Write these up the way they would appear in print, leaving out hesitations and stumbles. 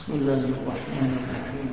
بسم الله الرحمن الرحيم.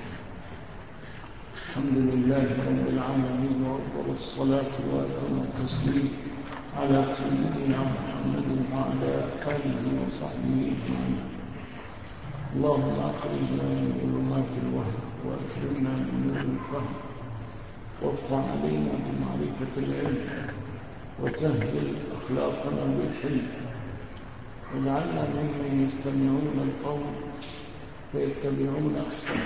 الحمد لله رب العالمين، وأفضل الصلاة وأتم التسليم على سيدنا محمد وعلى آله وصحبه أجمعين. اللهم أخرجنا من ظلمات الوهم وأكرمنا من نور الفهم، وافتح علينا بمعرفة العلم، وسهل أخلاقنا بالحلم، واجعلنا ممن يستمعون القول فيتبعون أحسنه.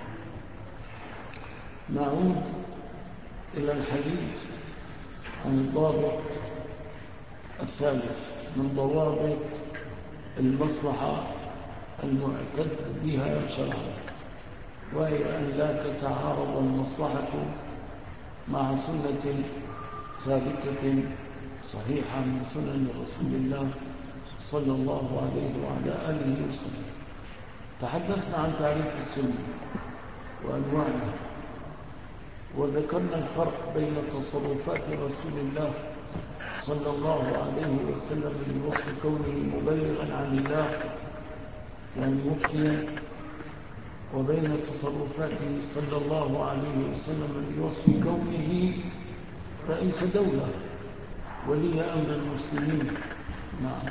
نعود إلى الحديث عن الضابط الثالث من ضوابط المصلحة المعتد بها شرعا، وهي أن لا تتعارض المصلحة مع سنة ثابتة صحيحة من سنن رسول الله صلى الله عليه وعلى آله وسلم. تحدثنا عن تعريف السنة وأنواعها، وذكرنا الفرق بين تصرفات رسول الله صلى الله عليه وسلم بوصف كونه مبلغا عن الله يعني مفتيا، وبين تصرفاته صلى الله عليه وسلم بوصف كونه رئيس دولة ولي أمر المسلمين. نعم.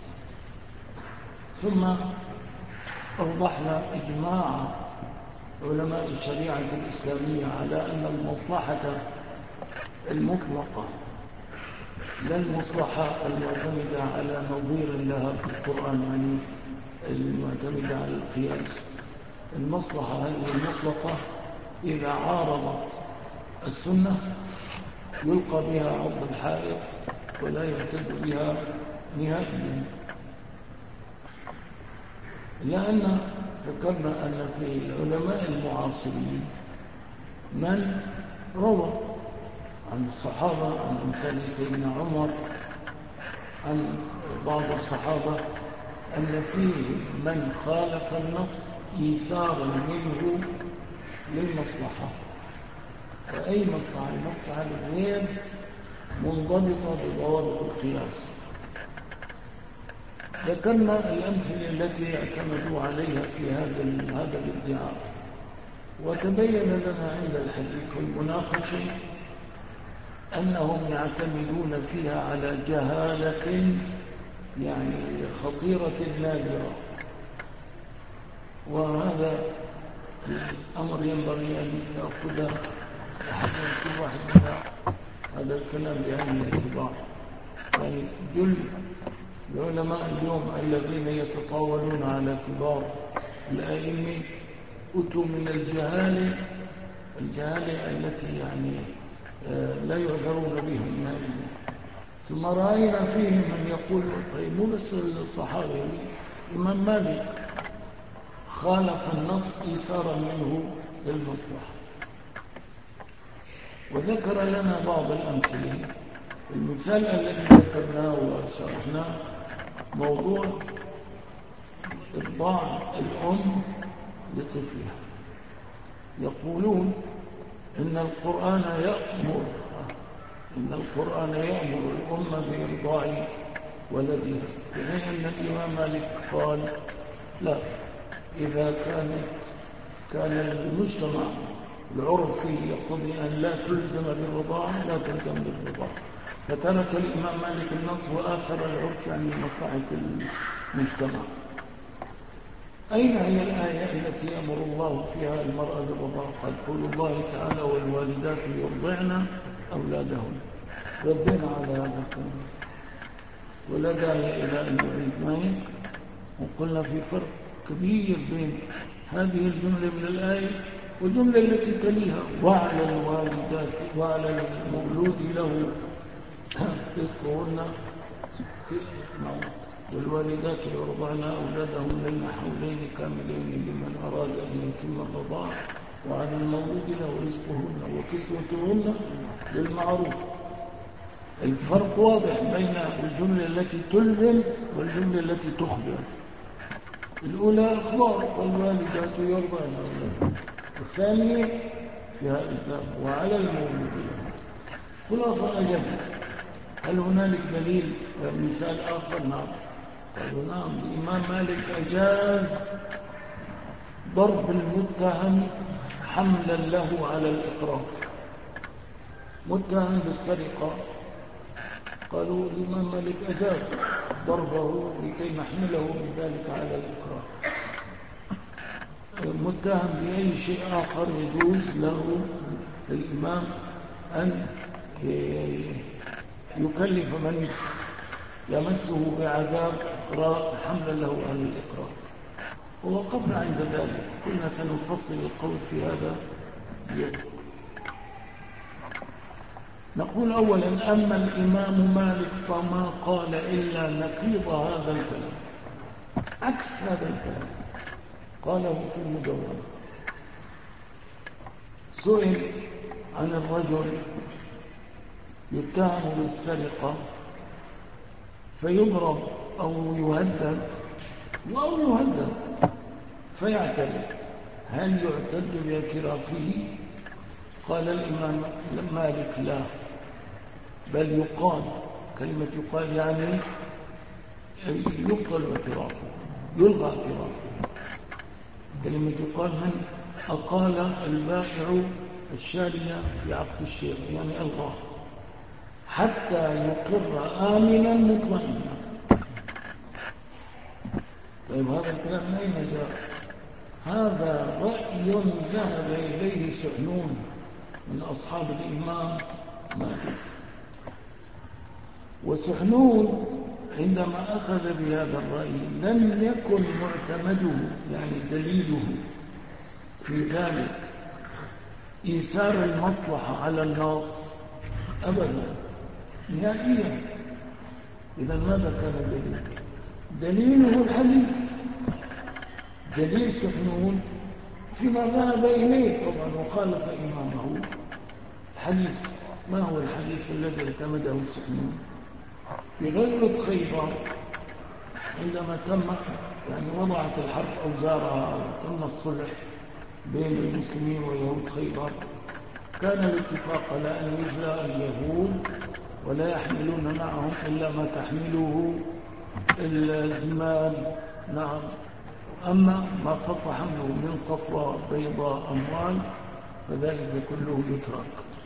ثم أوضحنا إجماع علماء الشريعة الإسلامية على أن المصلحة المطلقة لا المصلحة المعتمدة على نظير لها في القرآن، يعني المعتمدة على القياس. المصلحة هذه المطلقة إذا عارضت السنة يلقى بها عرض الحائط ولا يعتد بها نهائيا، لأن ذكرنا أن في العلماء المعاصرين من روى عن الصحابة، عن أمثال سيدنا عمر، عن بعض الصحابة، أن فيه من خالف النص إيثارا منه للمصلحة، وأي مصلحة المصلحة غير منضبطة بضوابط القياس. ذكرنا الأمثلة التي اعتمدوا عليها في هذا الادعاء، وتبين لنا عند الحديث والمناقشة أنهم يعتمدون فيها على جهالة يعني خطيرة نادرة، وهذا الأمر ينبغي أن يأخذ كل واحد منا هذا الكلام بعين الاعتبار. يعني جل العلماء اليوم الذين يتطاولون على كبار الأئمة أتوا من الجهالة التي يعني لا يعذرون بها نهائيا. ثم رأينا فيهم من يقول طيب مو بس الصحابة، الإمام مالك خالف النص إيثارا منه للمصلحة، وذكر لنا بعض الأمثلة. المثال الذي ذكرناه وشرحناه موضوع إرضاع الأم لطفلها. يقولون إن القرآن يأمر الأم بإرضاع ولدها، بحين أن الإمام مالك قال لا، إذا كان المجتمع العرفي يقتضي أن لا تلزم بالرضاعة لا تلزم بالرضاعة، فترك الإمام مالك النص وآخر العرف عن مصلحة المجتمع. أين هي الآية التي يأمر الله فيها المرأة بالرضاعة؟ قد قول الله تعالى والوالدات يرضعن أولادهن. ردينا على هذا الكلام ولا داعي إلى أن نعيد معه، وقلنا في فرق كبير بين هذه الجملة من الآية والجملة التي تليها وعلى الوالدات وعلى المولود له رزقهن والوالدات يرضعن أولادهن لين حولين كاملين لمن أراد أن يتم الرضاعة، وعلى المولود له رزقهن وكسوتهن بالمعروف. الفرق واضح بين الجملة التي تلزم والجملة التي تخبر. الأولى أخبار والوالدات يرضعن أولادهن، الثانية فيها إلزام وعلى المولود له. خلاصة أجل، هل هنالك دليل مثال آخر؟ نعم. قالوا نعم، الإمام مالك أجاز ضرب المتهم حملا له على الإقرار. متهم بالسرقة، قالوا الإمام مالك أجاب ضربه لكي نحمله بذلك على الإقرار. متهم بأي شيء آخر يجوز له الإمام أن يكلف من يمسه بعذاب إقرار حملا له على الإقرار. ووقفنا عند ذلك، كنا سنفصل القول في هذا اليوم. نقول أولا: أما الإمام مالك فما قال إلا نقيض هذا الكلام، عكس هذا الكلام قاله في المدونة. سئل عن الرجل يتهم بالسرقة فيضرب أو يهدد فيعترف، هل يعتد باعترافه؟ قال الإمام مالك: لا، بل يقال، كلمة يقال يعني يبطل اعترافه، يلغى اعترافه. كلمة يقال من أقال البائع الشارية في عقد الشيء، يعني ألغاه حتى يقر آمنا مطمئنا. طيب هذا الكلام من أين جاء؟ هذا رأي ذهب إليه سحنون من أصحاب الإمام مالك. وسحنون عندما أخذ بهذا الرأي لم يكن معتمده، يعني دليله في ذلك، إيثار المصلحة على النص أبدا نهائيا. إذا ماذا كان دليله الحديث، دليل سحنون فيما ذهب إليه طبعا وخالف إمامه الحديث. ما هو الحديث الذي اعتمده سحنون؟ في غزوة خيبر عندما تم وضعت الحرب أوزارها وتم الصلح بين المسلمين ويهود خيبر، كان الاتفاق على أن يجلى اليهود ولا يحملون معهم إلا ما تحمله الجمال. نعم. أما ما خف حمله من صفوة بيضاء أموال فذلك كله يترك.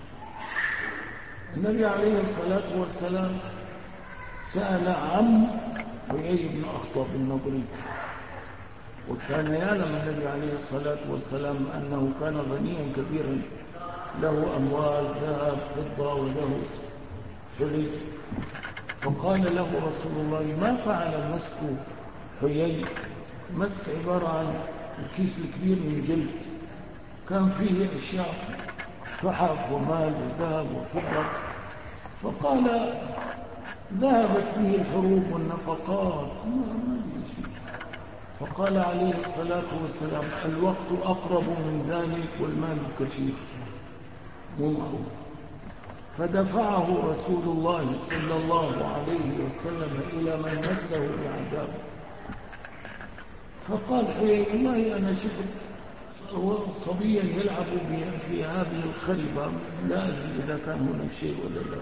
النبي عليه الصلاة والسلام سأل عن حيي بن أخطب النضري، وكان يعلم النبي عليه الصلاة والسلام أنه كان غنيا كبيرا، له أموال ذهب فضة وله حلي. فقال له رسول الله: ما فعل مسك حيي؟ مسك عبارة عن الكيس الكبير من جلد كان فيه أشياء تحف ومال وذهب وفضة. فقال: ذهبت فيه الحروب والنفقات، ما شيء. فقال عليه الصلاة والسلام: الوقت أقرب من ذلك والمال كثير مو معروف. فدفعه رسول الله صلى الله عليه وسلم إلى من مسه بعذاب. فقال حيي: والله أنا شفت صبيا يلعب في هذه الخربة، لا أدري إذا كان هناك شيء ولا لا.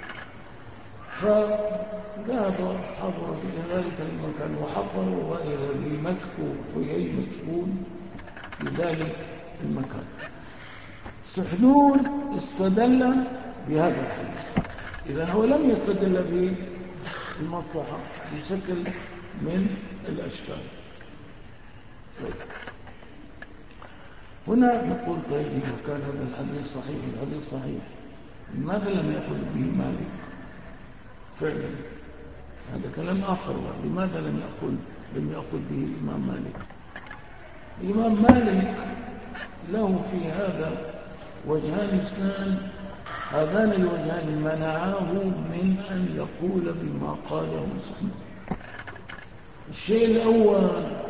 فذهب أصحاب رسول ذلك المكان وحفروا وإذا بمسك حيي مدفون في ذلك المكان. سحنون استدل بهذا الحديث. إذا هو لم يستدل بالمصلحة بشكل من الأشكال. هنا نقول: طيب إذا كان هذا الحديث صحيح، الحديث صحيح، لماذا لم يقل به مالك؟ فعلا هذا كلام آخر. لماذا لم يقل به الإمام مالك؟ الإمام مالك له في هذا وجهان اثنان، هذان الوجهان منعاه من أن يقول بما قاله سحنون. الشيء الأول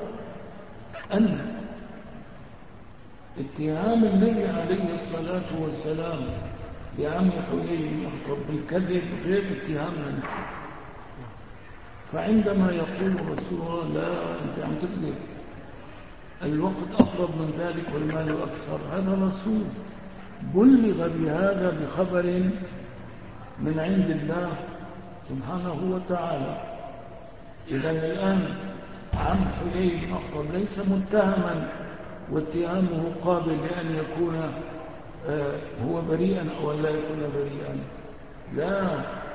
أن اتهام النبي عليه الصلاة والسلام لعم حيي بن أخطب بالكذب غير اتهامنا نحن. فعندما يقول رسول الله: لا أنت عم تكذب، الوقت أقرب من ذلك والمال أكثر، هذا رسول بلغ بهذا بخبر من عند الله سبحانه وتعالى. إذا الآن عم حيي بن أخطب ليس متهما واتهامه قابل لأن يكون هو بريئا أو لا يكون بريئا. لا،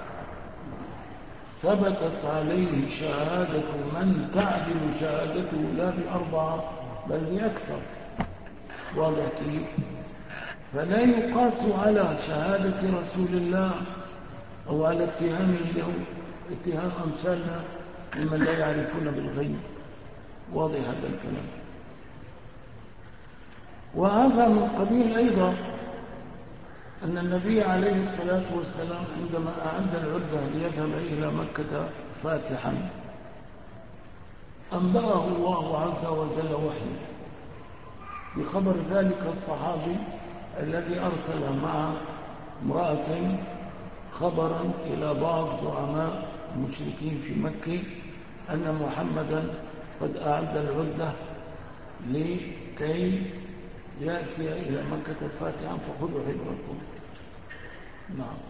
ثبتت عليه شهادة من تعدل شهادته لا ب4 بل بأكثر. واضح كيف؟ فلا يقاس على شهادة رسول الله أو على اتهامه له اتهام أمثالنا ممن لا يعرفون بالغيب. واضح هذا الكلام. وهذا من قبيل أيضا أن النبي عليه الصلاة والسلام عندما أعد العدة ليذهب إلى مكة فاتحا أنبأه الله عز وجل وحيه بخبر ذلك الصحابي الذي أرسل مع امرأة خبرا إلى بعض زعماء المشركين في مكة أن محمدا قد أعد العدة لكي يأتي إلى مكة فاتحا فخذوا حذركم. نعم.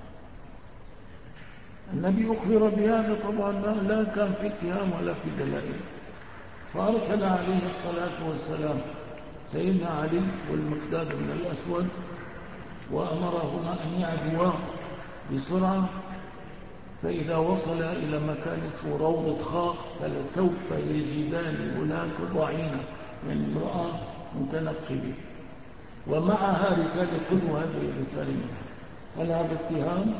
النبي أخبر بهذا طبعا لا كان في اتهام ولا في دلائل، فأرسل عليه الصلاة والسلام سيدنا علي والمقداد بن الأسود وأمرهما أن يعدوا بسرعة، فإذا وصل إلى مكان اسمه روضة خاخ فلسوف يجدان هناك ضعينة من امرأة متنقبة ومعها رسالة كل هذه الرسالة. هل هذا اتهام؟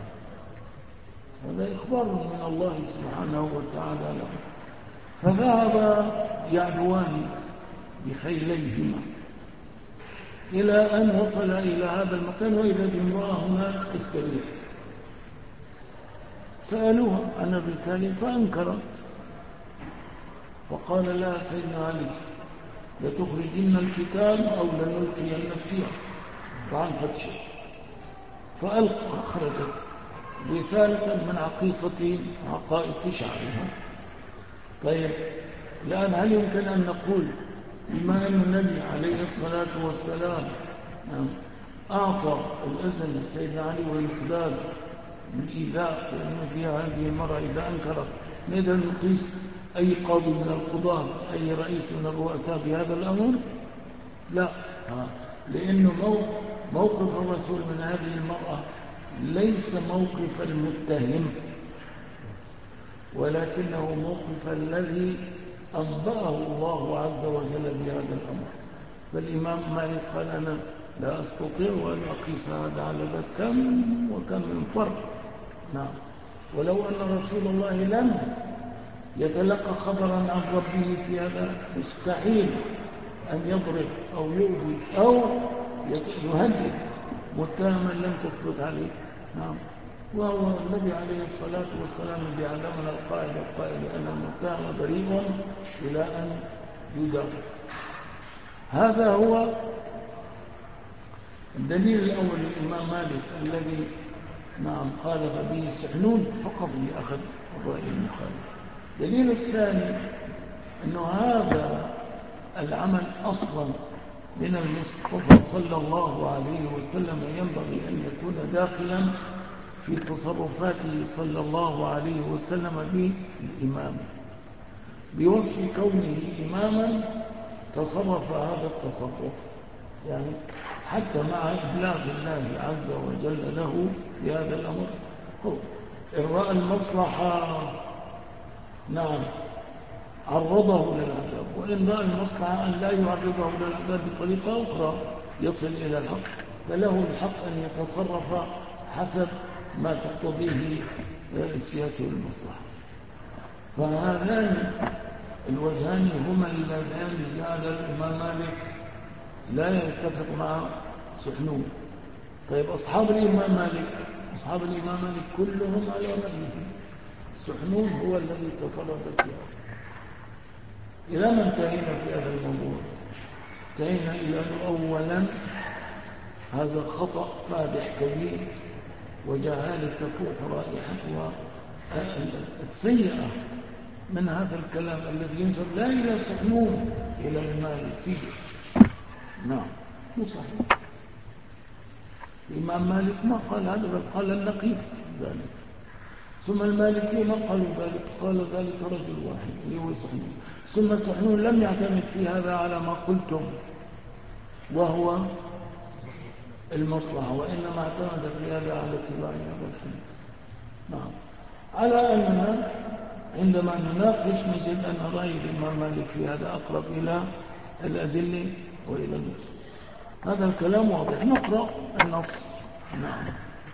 هذا إخبار من الله سبحانه وتعالى له. فذهب يعدوان بخيليهما إلى أن وصل إلى هذا المكان وإذا بامرأة هناك تستريح. سألوها عن الرسالة فأنكرت، وقال لها سيدنا علي لتخرجن الكتاب أو لنلقين السياق فعن فتشة، فأخرجت رسالة من عقيصة عقائص شعرها. طيب الآن هل يمكن أن نقول بما أن النبي عليه الصلاة والسلام أعطى الإذن لسيدنا علي والمقداد بالإيذاء لأنه فيها هذه المرأة إذا أنكرت نقدر نقيس أي قاضي من القضاة أي رئيس من الرؤساء بهذا الأمر؟ لا، لأنه موقف الرسول من هذه المرأة ليس موقف المتهم، ولكنه موقف الذي أنبأه الله عز وجل بهذا الأمر. فالإمام مالك قال أنا لا أستطيع أن أقيس هذا على ذا كم وكم من فرق. نعم. ولو أن رسول الله لم يتلقى خبرا عن ربه في هذا مستحيل أن يضرب أو يؤذي أو يهدد متهما لم تثبت عليه. نعم. وهو النبي عليه الصلاة والسلام الذي علمنا القائل أن المتهم بريء إلى أن يدان. هذا هو الدليل الأول للإمام مالك الذي خالف به السحنون فقط لأخذ الرأي المخالف. الدليل الثاني أن هذا العمل أصلا من المصطفى صلى الله عليه وسلم ينبغي أن يكون داخلا في تصرفاته صلى الله عليه وسلم بالإمام، بوصف كونه إماما تصرف هذا التصرف، يعني حتى مع إبلاغ الله عز وجل له في هذا الأمر. إن رأى المصلحة عرضه للعذاب، وإن رأى المصلحة أن لا يعرضه للعذاب بطريقة أخرى يصل إلى الحق، فله الحق أن يتصرف حسب ما تقتضيه السياسة والمصلحة. فهذان الوجهان هما اللذان جعل الإمام مالك لا يتفق مع سحنون. طيب أصحاب الإمام مالك كلهم على رأيه، سحنون هو الذي تفرد فيها. إلى ما انتهينا في هذا الموضوع؟ انتهينا إلى أنه أولا هذا خطأ فادح كبير وجهالة تفوح رائحتها السيئة من هذا الكلام الذي ينسب لا إلى سحنون إلى المالكية. نعم مو صحيح. الإمام مالك ما قال هذا بل قال النقيض ذلك. ثم المالكيين قالوا ذلك، قال ذلك رجل واحد اللي هو سحنون. ثم سحنون لم يعتمد في هذا على ما قلتم وهو المصلحة، وإنما اعتمد في هذا على اتباع هذا الحديث. نعم. على أننا عندما نناقش نجد أن رأي الإمام مالك في هذا أقرب إلى الأدلة وإلى النص. هذا الكلام واضح. نقرأ النص. نعم.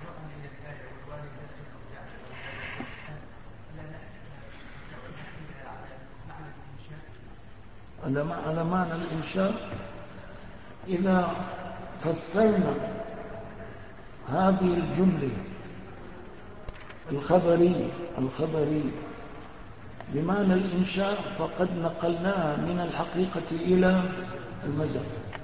على معنى الإنشاء، إذا فسرنا هذه الجملة الخبرية بمعنى الإنشاء فقد نقلناها من الحقيقة إلى المجاز.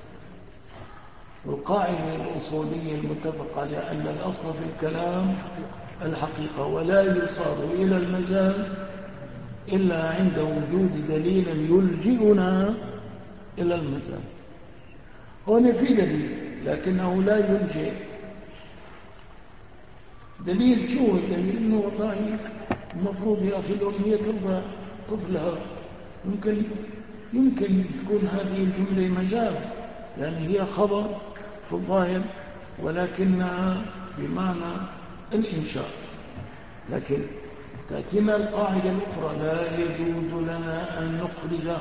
والقاعدة الأصولية المتفق عليها أن الأصل في الكلام الحقيقة، ولا يصار إلى المجاز إلا عند وجود دليل يلجئنا إلى المجاز. هنا في دليل لكنه لا يلجئ. دليل شو الدليل؟ إنه والله المفروض يا أخي الأم هي ترضى طفلها. يمكن تكون هذه الجملة مجاز، يعني هي خبر في الظاهر ولكنها بمعنى الإنشاء. لكن تأتينا القاعدة الأخرى: لا يجوز لنا أن نخرج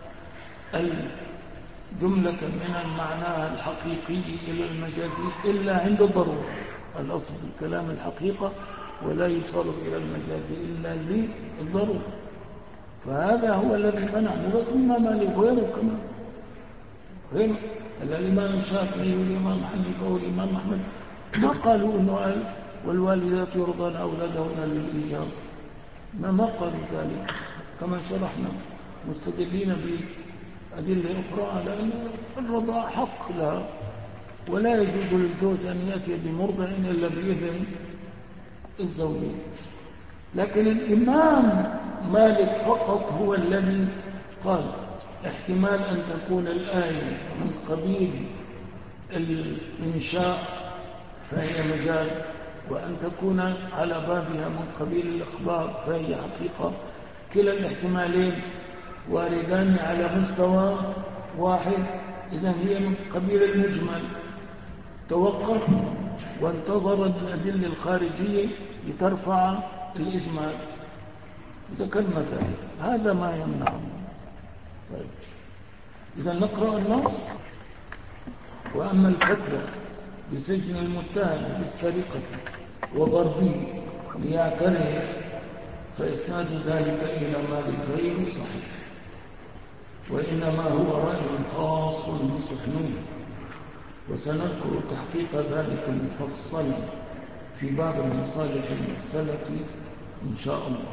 الجملة من المعنى الحقيقي إلى المجازي إلا عند الضرورة. الأصل في الكلام الحقيقة، ولا يصار إلى المجاز إلا للضرورة. فهذا هو الذي منعه. بس الإمام مالك غيره كمان، غير الإمام الشافعي والإمام حنيفة والإمام أحمد ما قالوا إنه قال والوالدات يرضون أولادهن للإيجاب. ما قالوا ذلك كما شرحنا، مستدلين بأدلة أخرى على أن الرضاع حق لها، ولا يجوز للزوج أن يأتي بمرضع إلا بإذن الزوجين. لكن الإمام مالك فقط هو الذي قال احتمال أن تكون الآية من قبيل الإنشاء فهي مجاز، وأن تكون على بابها من قبيل الإخبار فهي حقيقة. كلا الاحتمالين واردان على مستوى واحد. إذن هي من قبيل المجمل. توقف وانتظر الأدلة الخارجية لترفع الإجمال. ذكرنا ذلك، هذا ما يمنعه. طيب. إذا نقرأ النص: وأما الفتوى بسجن المتهم بالسرقة وضربه ليعترف فإسناد ذلك إلى مالك غير صحيح، وإنما هو رأي خاص بسحنون، وسنذكر تحقيق ذلك مفصلا في باب المصالح المرسلة إن شاء الله.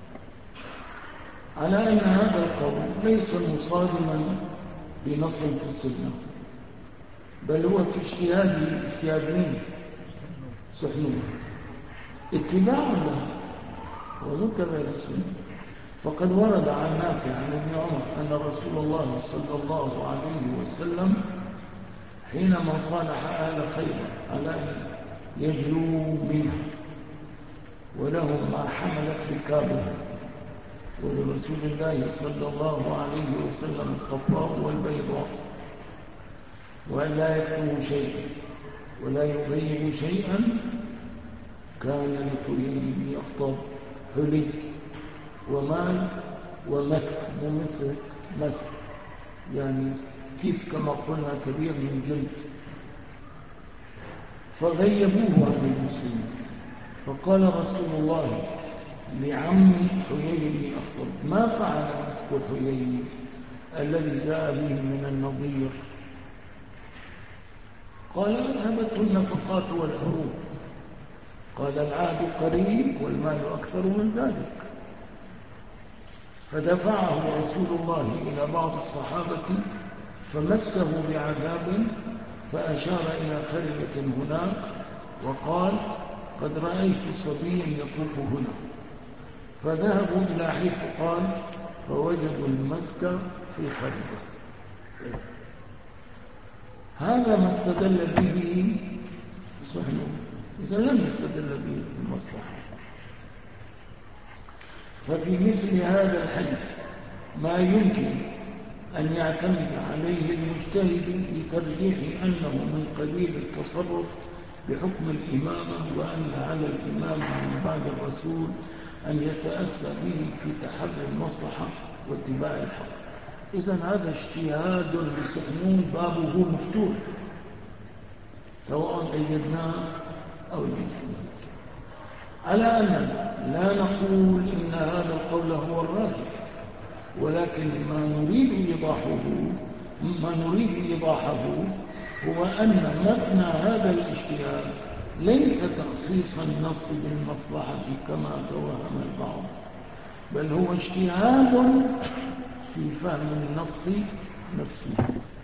على أن هذا القول ليس مصادما بنص في السنة، بل هو في اجتهاد مين؟ سحنون، اتباع له ومتبع للسنة. فقد ورد عن نافع عن ابن عمر أن رسول الله صلى الله عليه وسلم حينما صالح آل خيبر على أن يجلوا منه ولهم ما حملت ركابهم، ولرسول الله صلى الله عليه وسلم الصفاء والبيضاء، وأن لا يكتموا شيئا ولا يغيروا شيئا، كان لحيي بن أخطب حلي ومال ومسك، مسك يعني كيف كما قلنا كبير من جلد، فغيبوه عن المسلمين. فقال رسول الله لعم حيي بن أخطب: ما فعل مسك حيي الذي جاء به من النظير؟ قال: أذهبته النفقات والحروب. قال: العهد قريب والمال أكثر من ذلك. فدفعه رسول الله إلى بعض الصحابة فمسه بعذاب، فأشار إلى خربة هناك وقال: قد رأيت صبيا يطوف هنا. فذهبوا إلى حيث قال فوجدوا المسك في خربة. هذا ما استدل به سحنون. إذا لم يستدل به المصلحة. ففي مثل هذا الحديث ما يمكن أن يعتمد عليه المجتهد لترجيح أنه من قبيل التصرف بحكم الإمامة، وأن على الإمام من بعد الرسول أن يتأسى به في تحري المصلحة واتباع الحق. إذن هذا اجتهاد بسحنون بابه مفتوح، سواء أيدناه أو لم يكن. على أننا لا نقول إن هذا القول هو الراجح، ولكن ما نريد إيضاحه هو أن مبنى هذا الاجتهاد ليس تخصيص النص بالمصلحة كما توهم البعض، بل هو اجتهاد في فهم النص نفسه.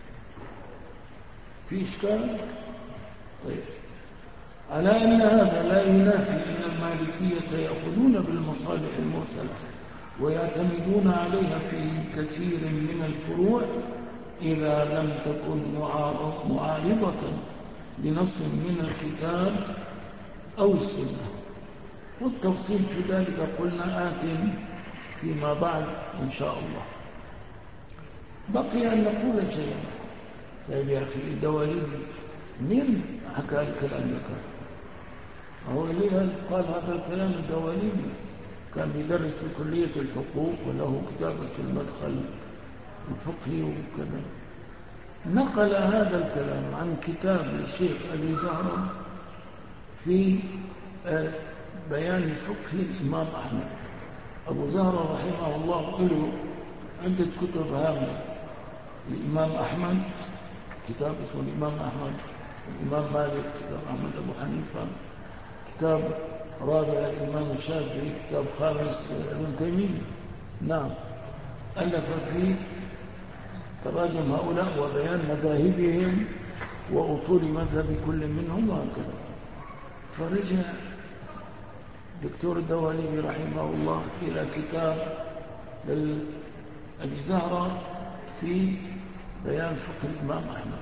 في إشكال؟ طيب، على أن هذا لا ينافي أن المالكية يأخذون بالمصالح المرسلة ويعتمدون عليها في كثير من الفروع إذا لم تكن معارضة لنص من الكتاب أو السنة، والتفصيل في ذلك قلنا آت فيما بعد إن شاء الله. بقي أن نقول شيئا. طيب يا أخي الدواليبي مين حكى الكلام لك؟ هو اللي قال هذا الكلام الدواليبي كان بيدرس في كلية الحقوق وله كتابة في المدخل الفقهي وكذا، نقل هذا الكلام عن كتاب الشيخ أبي زهرة في بيان فقه الإمام أحمد. أبو زهرة رحمه الله له عدة كتب هامة. الإمام أحمد كتاب اسمه الإمام أحمد، الإمام مالك كتاب أحمد أبو حنيفة، كتاب رابع الإمام الشافعي، كتاب خامس ابن تيمية. نعم، ألف فيه تراجم هؤلاء وبيان مذاهبهم وأصول مذهب كل منهم وهكذا. فرجع دكتور الدواليبي رحمه الله إلى كتاب أبي زهرة في بيان فقه الإمام أحمد،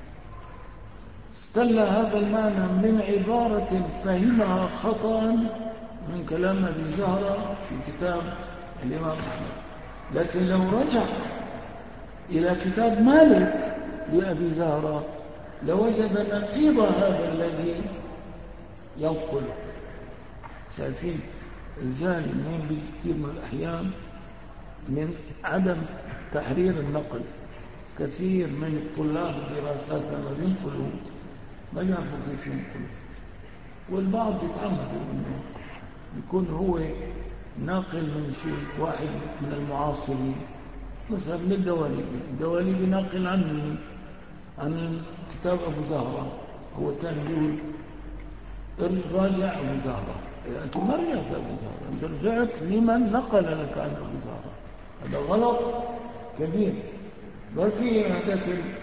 استل هذا المعنى من عبارة فهمها خطأ من كلام أبي زهرة في كتاب الإمام أحمد. لكن لو رجع إلى كتاب مالك لأبي زهرة لوجد نقيض هذا الذي ينقله. شايفين الجانب من بكثير من الأحيان من عدم تحرير النقل. كثير من الطلاب الدراسات لما ينقلوا ما يعرفوا كيف ينقلوا، والبعض يتعمدوا انه يكون هو ناقل من شيء واحد من المعاصرين، مثلا من الدواليبي ناقل عن كتاب أبو زهرة، هو كان يقول راجع أبو زهرة. أنت ما رجعت أبو زهرة، أنت رجعت لمن نقل لك عن أبو زهرة. هذا غلط كبير. بلكي هذاك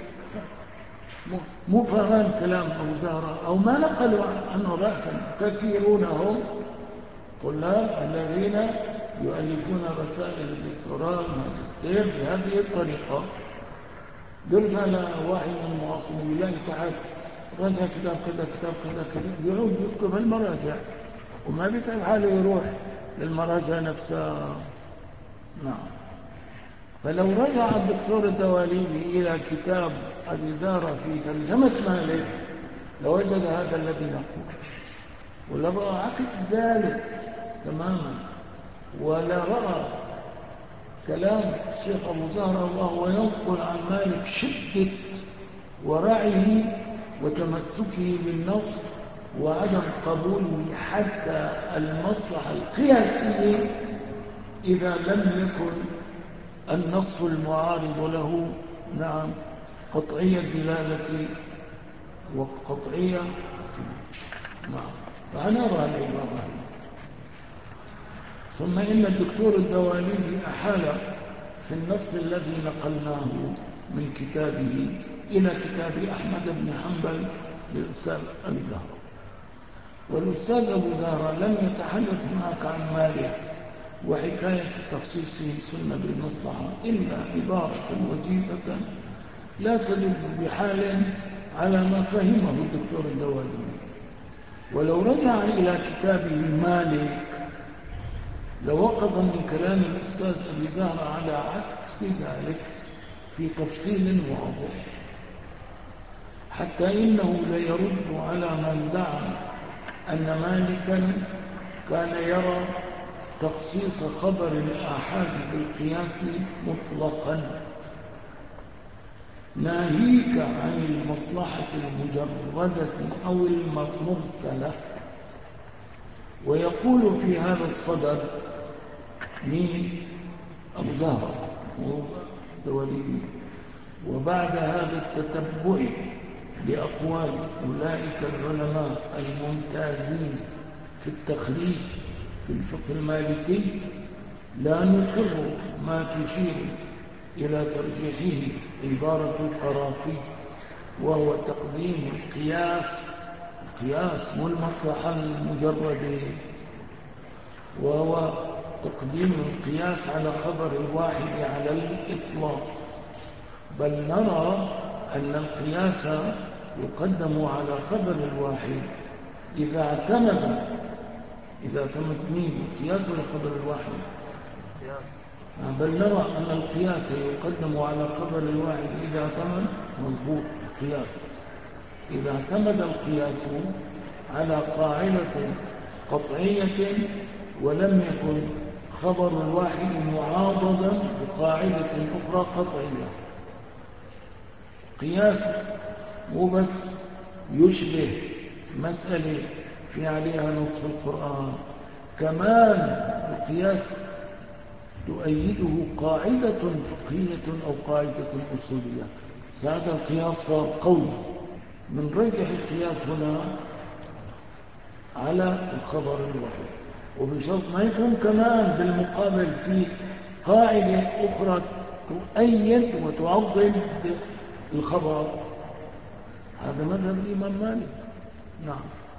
مو فهم كلام أبو زهرة أو ما نقلوا عنه رأسا. كثيرون هم طلاب الذين يؤلفون رسائل الدكتوراه والماجستير بهذه الطريقة. درجة على واحد من المعاصرين يلاقي تعال راجع كتاب كذا كتاب كذا كذا، يعود يكتب المراجع وما بيتعب حاله يروح للمراجع نفسها. نعم. فلو رجع الدكتور الدواليبي إلى كتاب أبي زهرة في ترجمة مالك لوجد هذا الذي نقول، ولرأى عكس ذلك تماما، ولا رأى كلام الشيخ أبو زهرة وهو ينقل عن مالك شدة ورعيه وتمسكه بالنص وعدم قبوله حتى المصلحة القياسية إذا لم يكن النص المعارض له نعم قطعية الدلالة وقطعية. نعم، فهنرى العبارة. ثم إن الدكتور الدواليبي أحال في النص الذي نقلناه من كتابه إلى كتاب أحمد بن حنبل للأستاذ أبي زهرة، والأستاذ أبو زهرة لم يتحدث هناك عن مالك وحكاية تخصيصه السنة بالمصلحة إلا عبارة وجيزة لا تدل بحال على ما فهمه الدكتور الدواليبي. ولو رجع إلى كتابه مالك لو وقف من كلام الأستاذ أبي زهرة على عكس ذلك في تفصيل واضح، حتى إنه ليرد على من زعم أن مالكا كان يرى تخصيص خبر الآحاد بالقياس مطلقا ناهيك عن المصلحة المجردة أو المرسلة. ويقول في هذا الصدد من أبو زهرة ودولي: وبعد هذا التتبع لأقوال أولئك العلماء الممتازين في التخريج في الفقه المالكي، لا نقر ما تشير إلى ترجيحه عبارة القرافي، وهو تقديم القياس مو المصلحة المجردة، وهو تقديم القياس على خبر الواحد على الإطلاق، بل نرى أن القياس يقدم على خبر الواحد إذا اعتمد مين القياس ولا خبر الواحد؟ بل نرى أن القياس يقدم على خبر الواحد إذا اعتمد مضبوط القياس، إذا اعتمد القياس على قاعدة قطعية ولم يكن خبر الواحد معاضدا بقاعدة أخرى قطعية. قياس مو بس يشبه مسألة في عليها نص في القرآن، كمان القياس تؤيده قاعدة فقهية أو قاعدة أصولية. ساعة القياس صار قوي، من رجح القياس هنا على الخبر الواحد، وبشرط ما يكون كمان بالمقابل في قاعدة أخرى تؤيد وتعضد الخبر. هذا مذهب الإمام مالك. نعم.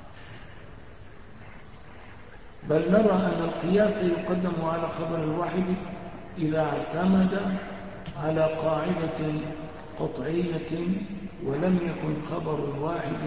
بل نرى أن القياس يقدم على خبر الواحد إذا اعتمد على قاعدة قطعية ولم يكن خبر الواحد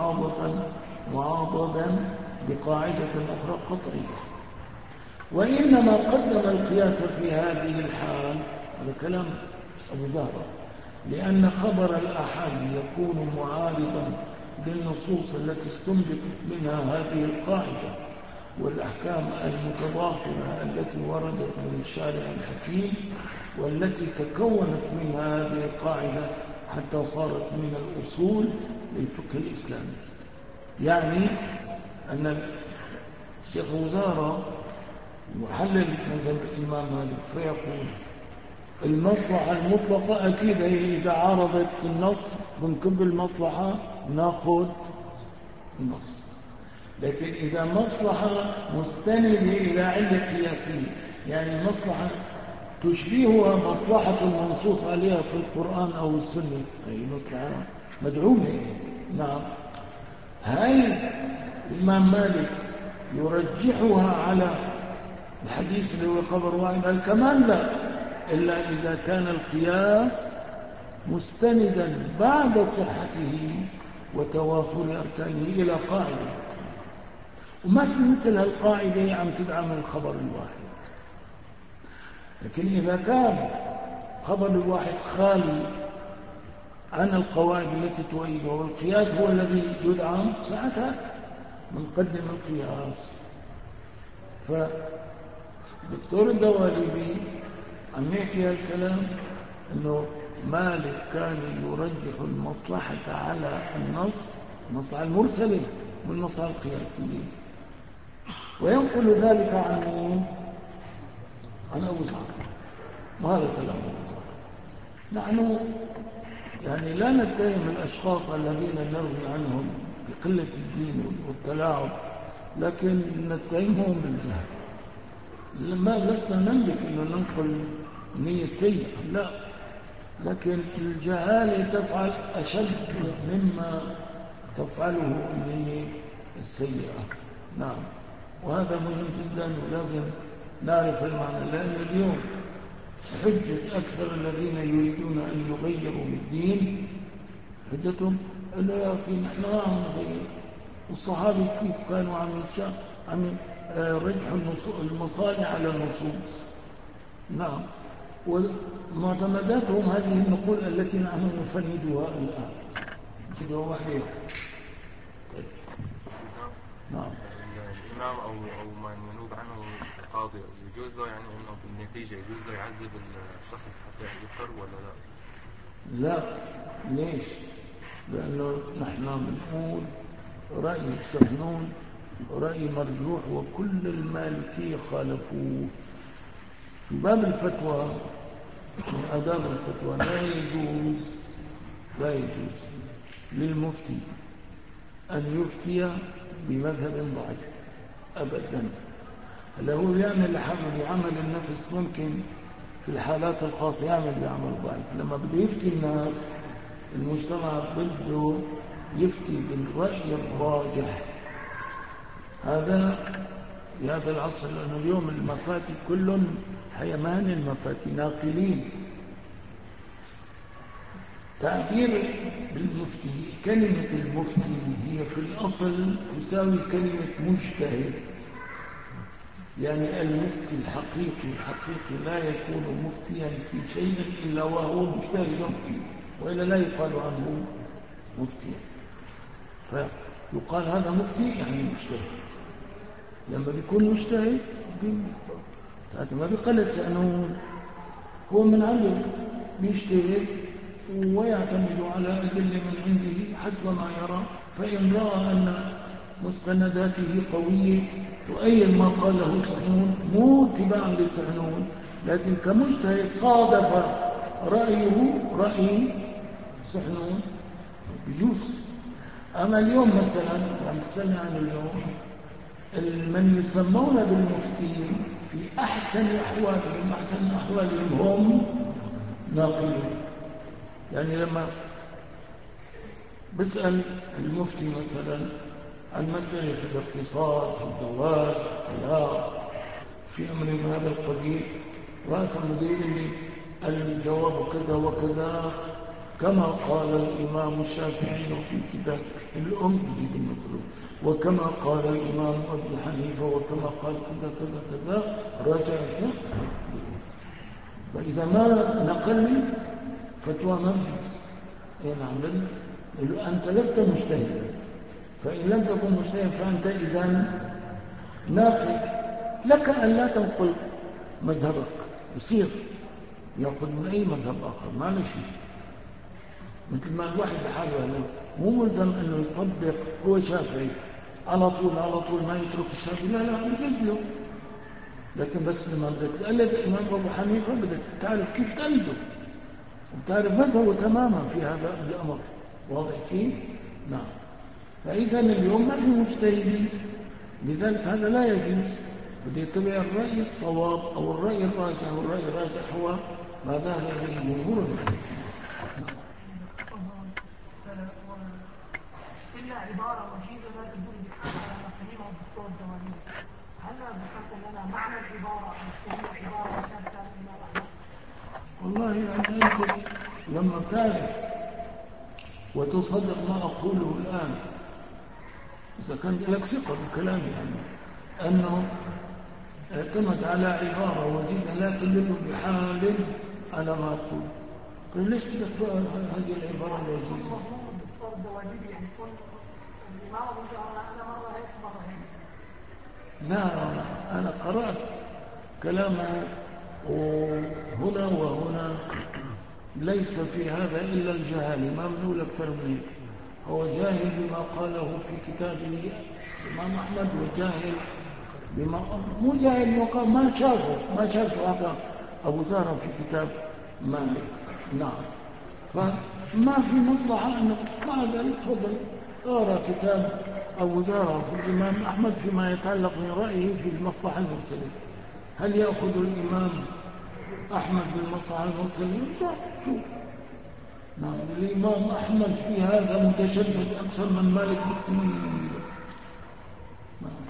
معاضدا بقاعدة أخرى قطعية. وإنما قدم القياس في هذه الحال، هذا كلام أبو زهرة، لأن خبر الآحاد يكون معارضا للنصوص التي استنبطت منها هذه القاعدة والأحكام المتضافرة التي وردت من الشارع الحكيم، والتي تكونت منها هذه القاعدة حتى صارت من الأصول للفقه الإسلامي. يعني أن الشيخ وزارة يحلل مذهب الإمام مالك فيقول المصلحة المطلقة أكيد هي إذا عارضت النص بنكب المصلحة ناخذ النص، لكن إذا مصلحة مستندة إلى علة قياسية، يعني المصلحة تشبهها مصلحة المنصوص عليها في القرآن أو السنة، أي مصلحة مدعومة. نعم. هاي الإمام مالك يرجحها على الحديث اللي هو خبر واحد، هل كمان لا، إلا إذا كان القياس مستندا بعد صحته وتوافر أركانه إلى قاعدة، وما في مثل هالقاعدة عم تدعم الخبر الواحد. لكن إذا كان خبر الواحد خالي عن القواعد التي تؤيده والقياس هو الذي يدعم، ساعتها بنقدم القياس. فدكتور الدواليبي عم يحكي هالكلام انه مالك كان يرجح المصلحة على النص، المصلحة المرسلة والمصلحة القياسية، وينقل ذلك عن أبو زهرة، وهذا كلام أبو زهرة. نحن يعني لا نتهم الأشخاص الذين نروي عنهم بقلة الدين والتلاعب، لكن نتهمهم بالجهل. ما لسنا نملك أن ننقل نية سيئة، لا، لكن الجهالة تفعل أشد مما تفعله النية السيئة. نعم. وهذا مهم جدا ولازم نعرف المعنى، لأن اليوم حجة أكثر الذين يريدون أن يغيروا الدين حجتهم أنه يا أخي نحن عم نغير، الصحابة كيف كانوا عم رجح المصالح على النصوص. نعم. ومعتمداتهم هذه النقول التي نحن نفندها الآن كده واحد. نعم. الإمام أو من ينوب عنه القاضي يجوز له يعني أنه بالنتيجة يجوز له يعذب الشخص حتى يذكر ولا لا؟ لا. ليش؟ لأنه نحن بنقول رأي سحنون رأي مرجوح وكل المالكية خالفوه. في باب الفتوى من آداب الفتوى لا يجوز للمفتي أن يفتي بمذهب ضعيف أبدا. هلا هو يعمل بعمل النفس ممكن في الحالات الخاصة يعمل بعمل ضعيف. لما بده يفتي الناس المجتمع بده يفتي بالرأي الراجح. هذا في هذا العصر، لأنه اليوم المفاتي كل حيمان المفاتي ناقلين. تعبير بالمفتي، كلمة المفتي هي في الأصل تساوي كلمة مجتهد. يعني المفتي الحقيقي لا يكون مفتيا في شيء إلا وهو مجتهد فيه، وإلا لا يقال عنه مفتي. فيقال هذا مفتي يعني مجتهد. لما بيكون مجتهد ساعتها ما بيقلد شأنه، هو من عنده بيجتهد ويعتمد على أدلة من عنده حسب ما يرى. فإن رأى أن مستنداته قوية تؤيد ما قاله سحنون مو اتباعا لسحنون، لكن كمجتهد صادف رأيه رأي سحنون بيجوز. أما اليوم مثلا عم تسألني عن اليوم من يسمون بالمفتين في أحسن أحوالهم هم ناقلون. يعني لما بسأل المفتي مثلا عن مسألة الاقتصاد في الزواج الطلاق في أمر من هذا القبيل، رأس المدير لي الجواب كذا وكذا كما قال الإمام الشافعي في كتاب الأم بالمسلوب، وكما قال الإمام أبو حنيفة، وكما قال كذا كذا كذا رجع. فإذا ما نقل فتوى مبجوز. نعم. أنت لست مجتهدا، فإن لم تكن مجتهدا فأنت إذن ناقل. لك أن لا تنقل مذهبك، يصير يأخذ من أي مذهب آخر ما نشي. مثل ما الواحد بحاله مو ملزم أنه يطبق. هو شافعي على طول ما يترك الشافعي، لا بجوز له. لكن بس لما بدك تقلد الإمام أبو حنيفة بدك تعرف كيف تقلده وتعرف مذهبه تماما في هذا الأمر. واضح كيف؟ نعم. فإذا اليوم ما في مجتهدين، لذلك هذا لا يجوز. بده يتبع الرأي الصواب أو الرأي الراجح، والرأي الراجح هو ما ذهب إليه جمهور المسلمين. إلا عبارة وجيزة لا تدل بحال على ما فهمه الدكتور جوانين. هل ذكرت لنا معنى العبارة أو العبارة كان الإمام أحمد؟ والله يعني أنت لما تعرف وتصدق ما أقوله الآن، إذا كان لك ثقة بكلامي يعني أنه اعتمد على عبارة وجيزة لا تدل بحال على ما أقول، طيب ليش بدك هذه العبارة الوجيزة؟ الدكتور الدواجيبي يعني يكون الإمام أبو جهر أنا مرة هيك مرة هيك. لا، أنا قرأت كلامه هنا وهنا، ليس في هذا إلا الجهال، ما بنقول أكثر من هيك. هو جاهل بما قاله في كتابه الإمام أحمد، وجاهل بما مو جاهل ما شافه هذا أبو زهرة في كتاب مالك. نعم. فما في مصلحة أنك مع ذلك تفضل اقرأ كتاب أبو زهرة في الإمام أحمد فيما يتعلق من رأيه في المصلحة المرسلة. هل يأخذ الإمام أحمد بالمصلحة المرسلة؟ شوف. نعم. الإمام أحمد في هذا متشدد أكثر من مالك بكثير. نعم.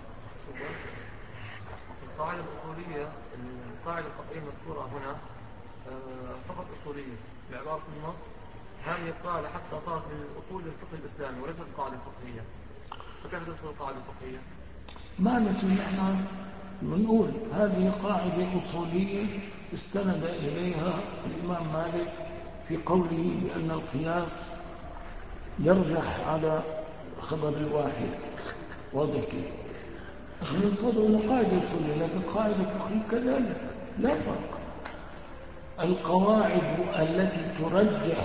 القاعدة الأصولية، القاعدة الفقهية المذكورة هنا فقط أصولية بعبارة النص. هذه القاعدة حتى صارت من أصول الفقه الإسلامي وليست قاعدة فقهية، فكيف تدخل القاعدة الفقهية؟ ما نسي احنا بنقول هذه قاعدة أصولية استند إليها الإمام مالك في قوله بأن القياس يرجح على خبر الواحد. واضح كيف؟ من صدر قاعدة أصولية، لكن قاعدة فقهية كذلك لا فرق. القواعد التي ترجح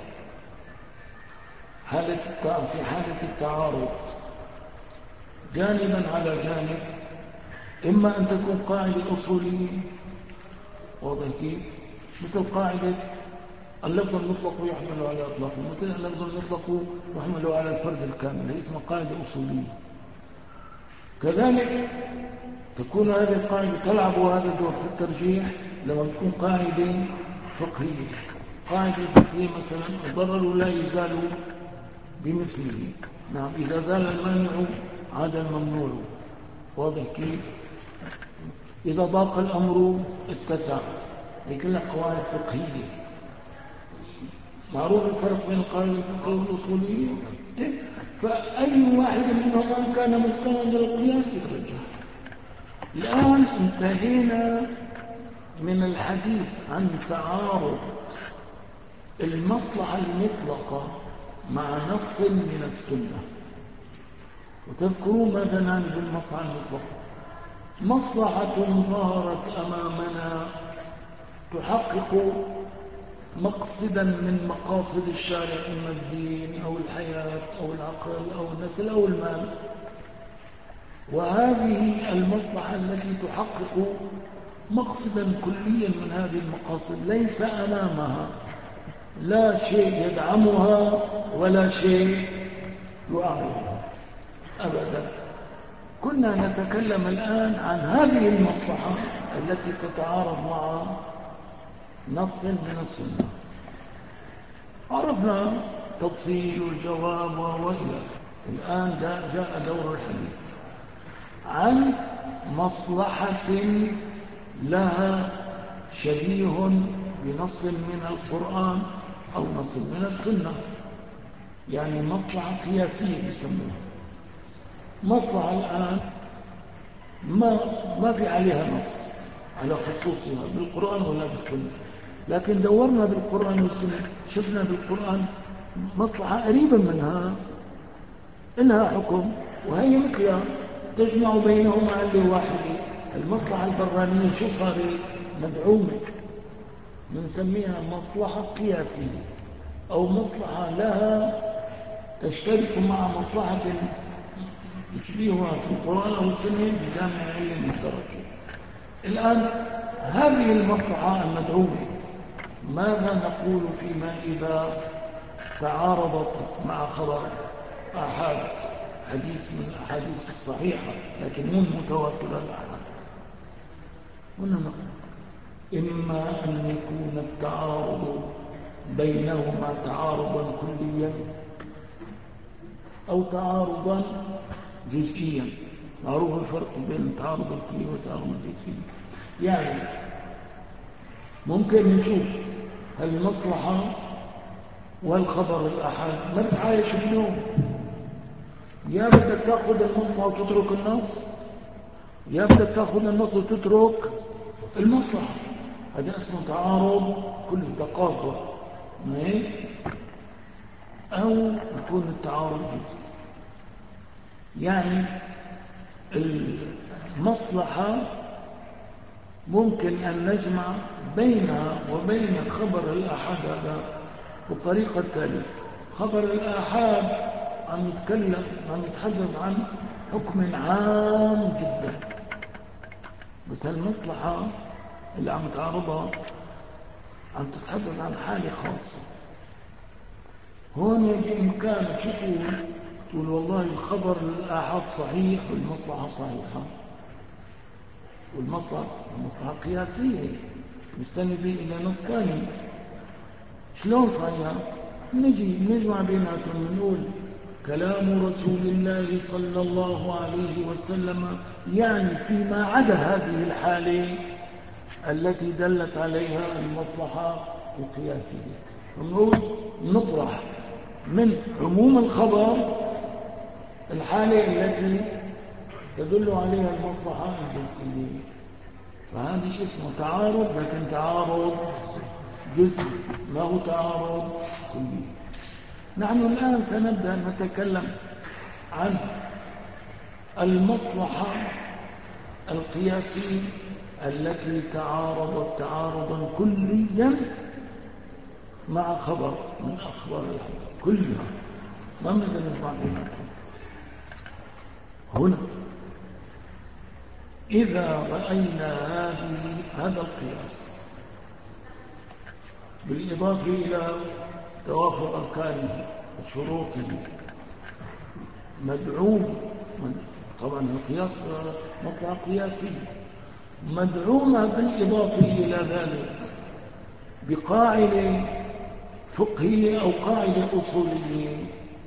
في حالة التعارض جانبا على جانب، إما أن تكون قاعدة أصولية، واضح كيف؟ مثل قاعدة اللفظ المطلق يحمل على إطلاقه، مثل اللفظ المطلق يحمل على الفرد الكامل، هي اسمها قاعدة أصولية. كذلك تكون هذه القاعدة تلعب هذا الدور في الترجيح لما تكون قاعدة فقهية. قاعدة فقهية مثلا الضرر لا يزال بمثله، نعم، إذا زال المانع عاد الممنوع، واضح كيف؟ إذا ضاق الأمر اتسع. هي كلها قواعد فقهية. معروف الفرق بين القواعد الفقهية والأصولية؟ فأي واحد منهما كان مستند للقياس يترجح. الآن انتهينا من الحديث عن تعارض المصلحة المطلقة مع نص من السنة. وتذكرون ماذا نعني بالمصلحة المطلقة؟ مصلحة ظهرت أمامنا تحقق مقصدا من مقاصد الشارع، إما الدين أو الحياة أو العقل أو النسل أو المال، وهذه المصلحة التي تحقق مقصدا كليا من هذه المقاصد ليس أمامها لا شيء يدعمها ولا شيء يعارضها أبدا. كنا نتكلم الآن عن هذه المصلحة التي تتعارض مع نص من السنة. عرفنا تفصيل الجواب وإلى الآن جاء دور الحديث عن مصلحة لها شبيه بنص من القرآن أو نص من السنة، يعني مصلحة قياسية يسمونها. مصلحة الآن ما في عليها نص على خصوصها بالقرآن ولا بالسنة، لكن دورنا بالقرآن والسنة شفنا بالقرآن مصلحة قريبة منها إنها حكم، وهي مثلها تجمع بينهما علة واحدة. المصلحة البرانية شو صارت؟ مدعومة، بنسميها مصلحة قياسية أو مصلحة لها تشترك مع مصلحة يشبهها في القرآن أو السنة بجامع علم مشترك. الآن هذه المصلحة المدعومة ماذا نقول فيما إذا تعارضت مع خبر آحاد، حديث من الأحاديث الصحيحة لكن مو متواترة الأحاد؟ هنا نقول إما أن يكون التعارض بينهما تعارضا كليا أو تعارضا جزئيا. معروف الفرق بين التعارض الكلي والتعارض الجزئي. يعني ممكن نشوف المصلحة والخبر الأحاد ما بتعايش اليوم، يا بدك تأخذ المصلحة وتترك النص، يا بدك تأخذ النص وتترك المصلحة. هذا اسمه تعارض كله تقاطع، أو يكون التعارض جزئي. يعني المصلحة ممكن أن نجمع بينها وبين خبر الآحاد هذا بالطريقة التالية. خبر الآحاد عم يتحدث عن حكم عام جدا، بس المصلحة اللي عم تعرضها عم تتحدث عن حالة خاصة. هون بإمكانك تقول والله الخبر الآحاد صحيح والمصلحة صحيحة، والمصلحة قياسية مستندة إلى نص ثاني. شلون صحيحة؟ نجمع بيناتهم نقول كلام رسول الله صلى الله عليه وسلم يعني فيما عدا هذه الحالة التي دلت عليها المصلحة القياسية. ونقول نطرح من عموم الخبر الحالة التي تدل عليها المصلحة الجزئية، فهذه اسمه تعارض، لكن تعارض جزئي ما هو تعارض كلي. نحن الآن سنبدأ نتكلم عن المصلحة القياسية التي تعارضت تعارضا كليا مع خبر من أخبار الحديث كلها، ما نقدر نسمع بينها. هنا إذا رأينا هذا القياس بالإضافة إلى توافر أركانه وشروطه مدعوم، طبعا القياس مصلحة قياسية مدعومة بالإضافة إلى ذلك بقاعدة فقهية أو قاعدة أصولية،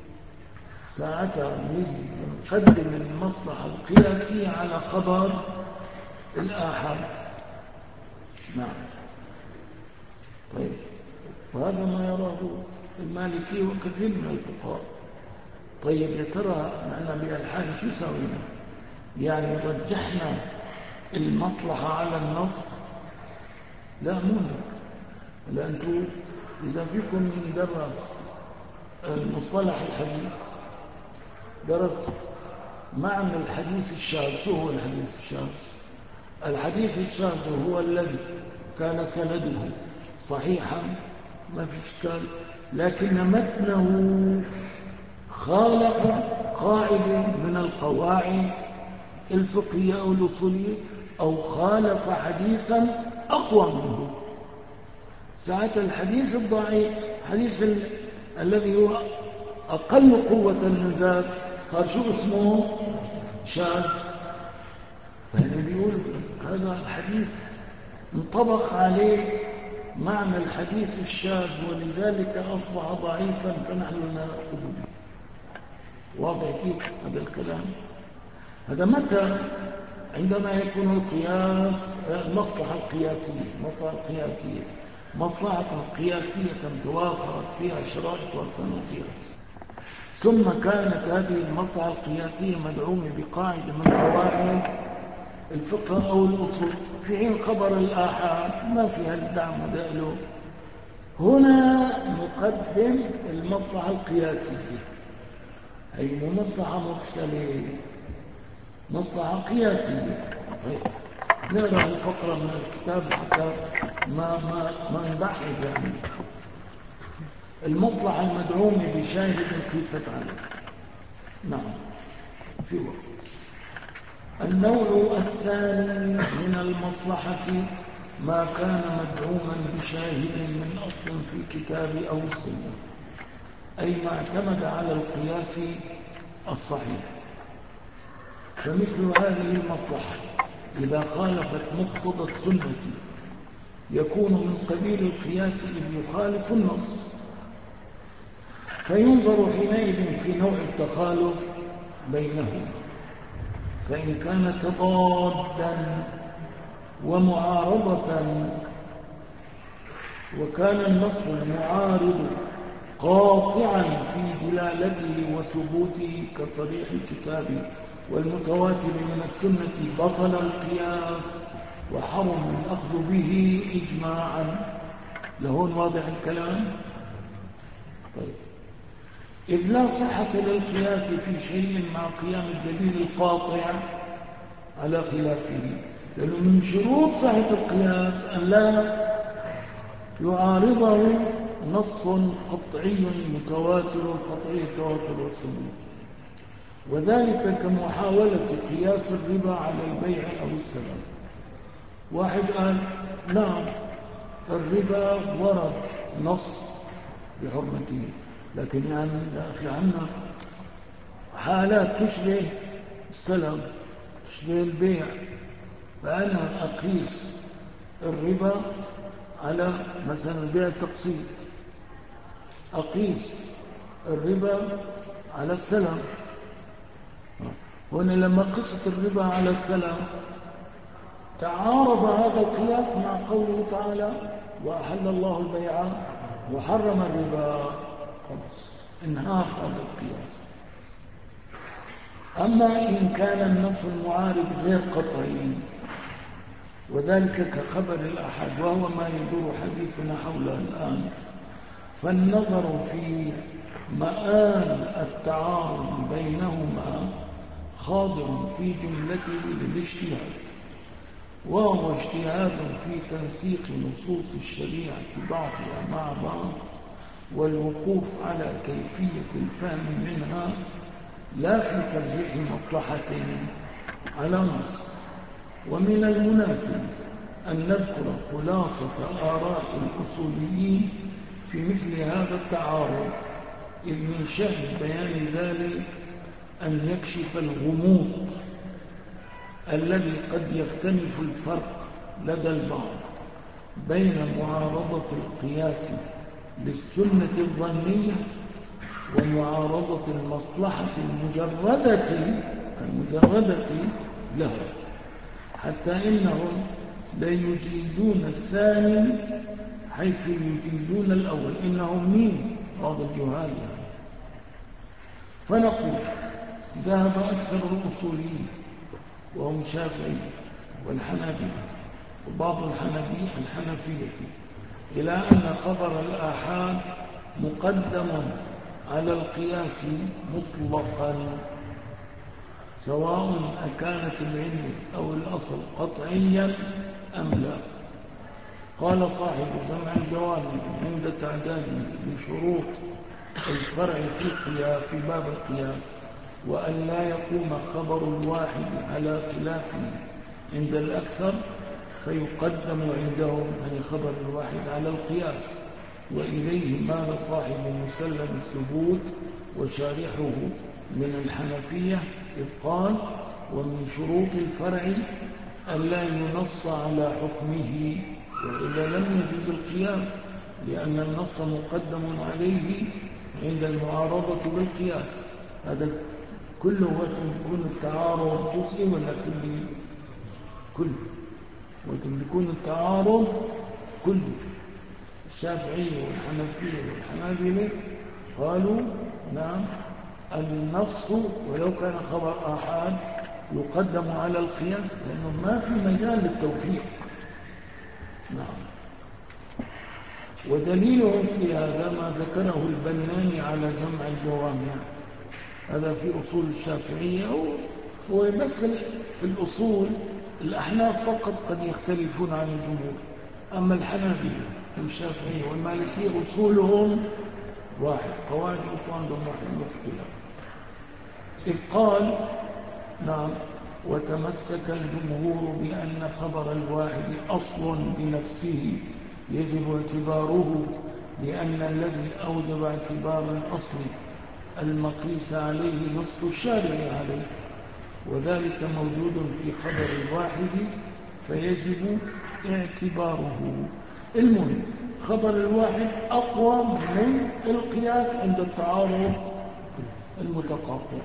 ساعتها نقدم المصلحة القياسية على خبر الآحاد. نعم. طيب، وهذا ما يراه المالكي وكثير من الفقهاء. طيب يا ترى نحن بهالحال شو سوينا؟ يعني رجحنا المصلحة على النص؟ لا، مو هيك. لأنتم إذا فيكم درس المصطلح الحديث، درس معنى الحديث الشاذ. شو هو الحديث الشاذ؟ الحديث الشاذ هو الذي كان سنده صحيحا ما في إشكال، لكن متنه خالف قاعدة من القواعد الفقهية أو الأصولية، أو خالف حديثا أقوى منه. ساعة الحديث الضعيف، حديث الذي هو أقل قوة من ذاك، صار شو اسمه؟ شاذ. فهنا بيقول هذا الحديث انطبق عليه معنى الحديث الشاذ، ولذلك أصبح ضعيفا فنحن نأخذ به. واضح كيف هذا الكلام؟ هذا متى؟ عندما يكون القياس المصلحة القياسية مصلحة قياسية توافرت فيها شرائط وأركان القياس، ثم كانت هذه المصلحة القياسية مدعومة بقاعدة من قواعد الفقه أو الأصول، في حين خبر الآحاد ما فيها الدعم له. هنا نقدم المصلحة القياسية، أي مصلحة مرسلة، مصلحة قياسية. طيب، نقرأ الفقرة من الكتاب حتى ما نضحك. يعني المصلحة المدعومة بشاهد قيست عليه. نعم، في وقت. النوع الثاني من المصلحة ما كان مدعوما بشاهد من أصل في الكتاب أو السنة، أي ما اعتمد على القياس الصحيح. فمثل هذه المصلحة إذا خالفت مقتضى السنة يكون من قبيل القياس إذ يخالف النص، فينظر حينئذ في نوع التخالف بينهما، فإن كان تضادا ومعارضة وكان النص المعارض قاطعا في دلالته وثبوته كصريح الكتاب والمتواتر من السنة بطل القياس وحرم الأخذ به إجماعا. لهون واضح الكلام؟ طيب، إذ لا صحة للقياس في شيء مع قيام الدليل القاطع على خلافه، لأنه من شروط صحة القياس أن لا يعارضه نص قطعي متواتر قطعي التواتر والثبوت، وذلك كمحاولة قياس الربا على البيع أو السلام. واحد قال نعم الربا ورد نص بحرمته، لكن يعني يا أخي عنا حالات تشبه السلام تشبه البيع، فأنا أقيس الربا على مثلا البيع التقسيط، أقيس الربا على السلام. هنا لما قست الربا على السلام تعارض هذا القياس مع قوله تعالى وأحل الله البيع وحرم الربا، خلاص انهار هذا القياس. أما إن كان النص المعارض غير قطعي وذلك كخبر الأحد وهو ما يدور حديثنا حوله الآن، فالنظر في مآل التعارض بينهما خاضع في جملته للاجتهاد، وهو اجتهاد في تنسيق نصوص الشريعة بعضها مع بعض والوقوف على كيفية الفهم منها، لا في ترجيح مصلحة على نص. ومن المناسب أن نذكر خلاصة آراء الأصوليين في مثل هذا التعارض، إذ من شأن بيان ذلك أن يكشف الغموض الذي قد يختلف الفرق لدى البعض بين معارضة القياس للسنة الظنية ومعارضة المصلحة المجردة له، حتى إنهم ليجيزون الثاني حيث يجيزون الأول. إنهم مين؟ بعض الجهال يعني. فنقول ذهب أكثر الأصوليين وهم الشافعي والحنابلة وبعض الحنفية إلى أن خبر الآحاد مقدم على القياس مطلقا، سواء أكانت العلة أو الأصل قطعيا أم لا. قال صاحب جمع الجوامع عند تعداده بشروط الفرع في باب القياس، وأن لا يقوم خبر الواحد على خلافه عند الأكثر، فيقدم عندهم عن خبر الواحد على القياس. وإليه مال صاحب مسلم الثبوت وشارحه من الحنفية، إذ قال: ومن شروط الفرع ألا ينص على حكمه، وإذا لم يجوز القياس لأن النص مقدم عليه عند المعارضة بالقياس. هذا كله يكون التعارض جزئي ولا كله ويكون التعارض كله. الشافعي والحنفية والحنابلة قالوا نعم، النص ولو كان خبر آحاد يقدم على القياس لأنه ما في مجال للتوفيق. نعم. ودليلهم في هذا ما ذكره البناني على جمع الجوامع، هذا في أصول الشافعية. هو يمثل في الأصول الأحناف فقط قد يختلفون عن الجمهور، أما الحنابلة والشافعية والمالكية أصولهم واحد، قواعد عندهم واحد مختلف. إذ قال نعم: وتمسك الجمهور بأن خبر الواحد أصل بنفسه يجب اعتباره، لأن الذي أوجب اعتبار الأصل المقيس عليه نص الشارع عليه، وذلك موجود في خبر الواحد فيجب اعتباره. المهم خبر الواحد أقوى من القياس عند التعارض المتقاطع.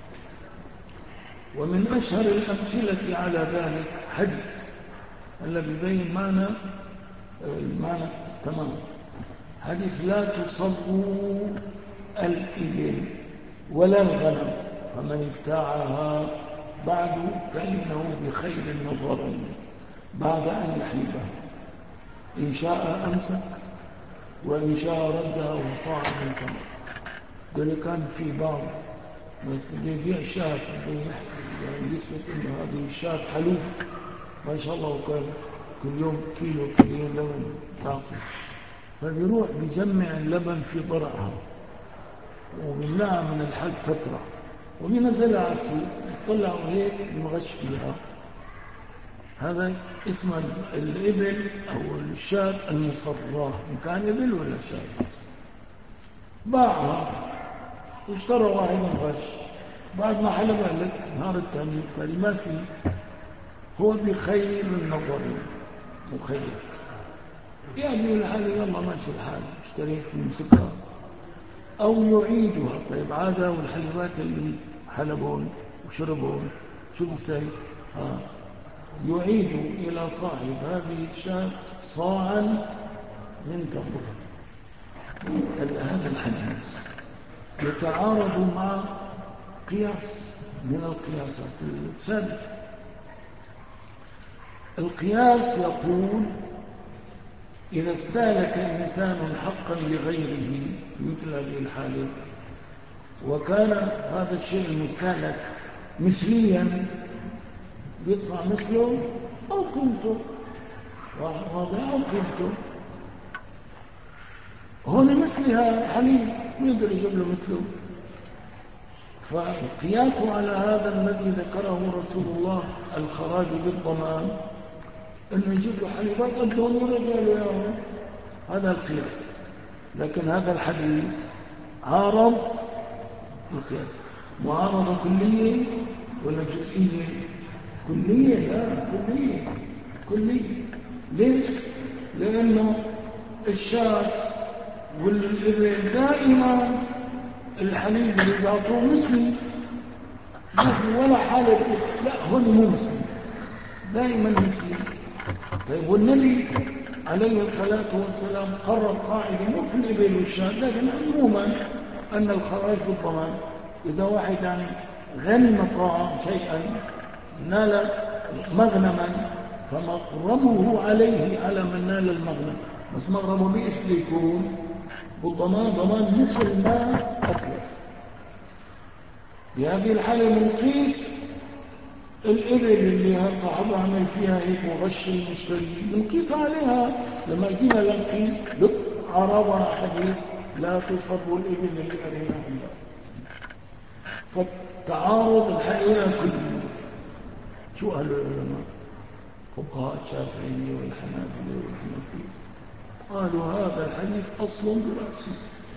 ومن أشهر الأمثلة على ذلك حديث الذي يبين معنى تمام، حديث: لا تصلوا الإبل ولا الغنم، فمن ابتاعها بعد فإنه بخير النظرين بعد أن يحلبها، إن شاء أمسك وإن شاء ردها وطاع من تمر. قال كان في بعض يبيع شاة يعني يثبت إنه هذه الشاة حلوب ما شاء الله، وكان كل يوم كيلو لبن تعطي، فبيروح بيجمع اللبن في ضرعها وبيمنعها من الحلب فترة وبينزلها على السوق يطلعوا هيك ينغش فيها. هذا اسم الإبل أو الشاة المصراه، إن كان إبل ولا شاة. باعها واشترى واحد غش، بعد ما حلبها لك نهار الثاني ما فيه، هو بخير النظر مخير، يعني الحال يلا ماشي الحال، اشتريت مسكرة أو يعيدها. طيب عادة والحلبات اللي حلبون وشربون شو بيسوي؟ يعيد إلى صاحب هذه الشاة صاعا من تمر. هذا الحديث يتعارض مع قياس من القياسات الثابتة. القياس يقول إذا استهلك إنسان حقا لغيره مثل هذه الحالة وكان هذا الشيء المستهلك مثليا يدفع مثله أو قيمته، واضح، أو قيمته. هون مثلها حليب يقدر يجيب له مثله. فالقياس على هذا الذي ذكره رسول الله الخراج بالضمان انه يجيب له حليبات قدهم ورجع له اياهم، هذا القياس. لكن هذا الحديث عارض القياس. معارضة كلية ولا جزئية؟ كلية. لا، كلية. ليش؟ لأنه الشاة والإبل دائما الحليب اللي بيعطوه مثلي، ولا حالة لا هون مو مثلي، دائما مثلي. طيب والنبي عليه الصلاة والسلام قرر قاعدة مو في الإبل والشاة لكن عموما أن الخراج بالضمان. إذا واحد يعني غنم طعام شيئا نال مغنما فمغرمه عليه على من نال المغنم، بس مغرمه بإيش بيكون؟ بالضمان، ضمان مثل ما أتلف. بهذه الحالة بنقيس الإبل اللي صاحبها عمل فيها هيك وغش المشتري بنقيس عليها. لما جينا لنقيس عرضها حديث لا تصب الإبل اللي أريناها الله. فالتعارض الحقيقة كله شو قالوا العلماء فقهاء الشافعية والحنابلة والحنفية؟ قالوا هذا الحديث أصل برأسه،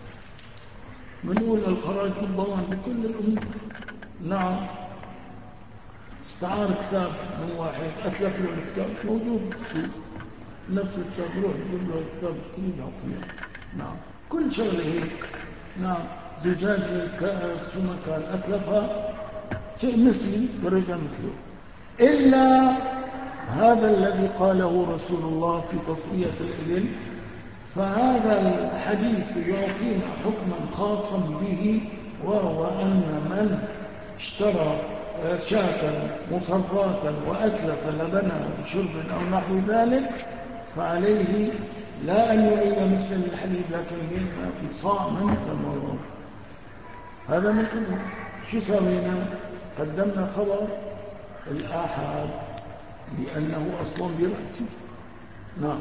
بنقول الخراج بالضمان بكل الأمور. نعم، استعار كتاب من واحد أتلف له الكتاب موجود بالسوق، نفس الكتاب روح يجيب له الكتاب كله يعطيه. نعم، كل شغله هيك. نعم، زجاجة كأس شو ما كان أتلفها شيء مثلي درجة مثله، إلا هذا الذي قاله رسول الله في تصفية الإبل. فهذا الحديث يعطينا حكما خاصا به، وهو أن من اشترى شاة مصفاة وأتلف لبنها بشرب أو نحو ذلك فعليه لا أن يعيد مثل الحليب لكن ينفع في صاع من تمر. هذا مثل شو سوينا؟ قدمنا خبر الآحاد لأنه أصلا برأسه. نعم،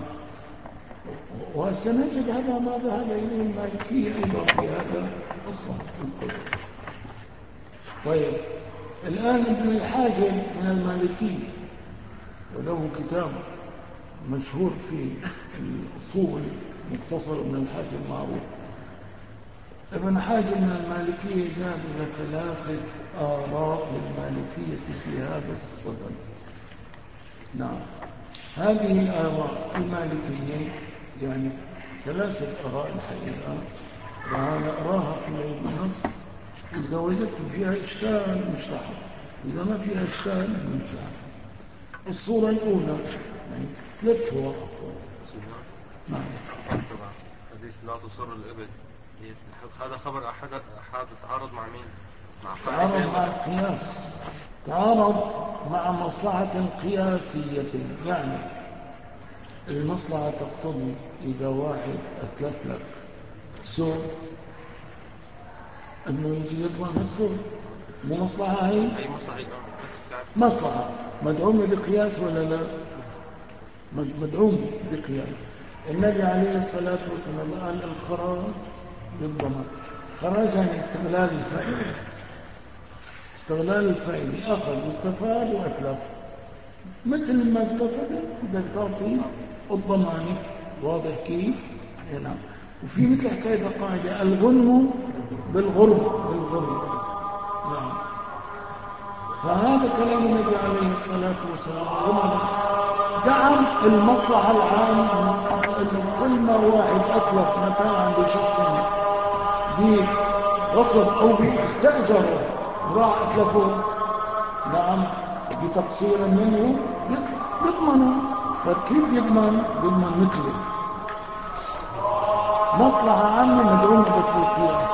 وسنجد هذا ما ذهب إليه المالكية أيضا في هذا الصنف القدر. طيب، الآن ابن الحاجب من المالكية وله كتاب مشهور في الأصول مختصر ابن الحاجب معروف. ابن حاجب من المالكية جاب إلى 3 آراء للمالكية في هذا الصدد. نعم، هذه الآراء المالكية يعني 3 آراء الحقيقة، وأقراها في النص. إذا وجدت فيها إشكال مشتحر، إذا ما فيها إشكال مشتحر. الصورة الأولى يعني 3 صور. نعم، حديث لا تصر الإبل، هذا خبر أحد تعارض مع مين؟ تعارض مع القياس، تعارض مع مصلحة قياسية. يعني المصلحة تقتضي إذا واحد أتلف لك سوق أنه يجي يضمن السوق، مو مصلحة هي؟ أي مصلحة مدعومة بقياس ولا لا؟ مدعومة بقياس. النبي عليه الصلاة والسلام قال الخراج بالضمان. خراج يعني استغلال الفائدة، استغلال الفائدة، أخذ واستفاد وأتلف. مثل ما استفاد بدك تعطي الضمانة. واضح كيف؟ نعم. وفي مثل حكاية القاعدة الغنم بالغرم. نعم، فهذا كلام النبي عليه الصلاة والسلام دعم المصلحة العامة، أنه كل ما واحد أتلف متاعا بشخص بغصب أو باستأجره راح أتلفه، نعم، بتقصير منه يضمنه. فكيف يضمن مثله؟ مصلحة عامة مدعومة بالتوقيع.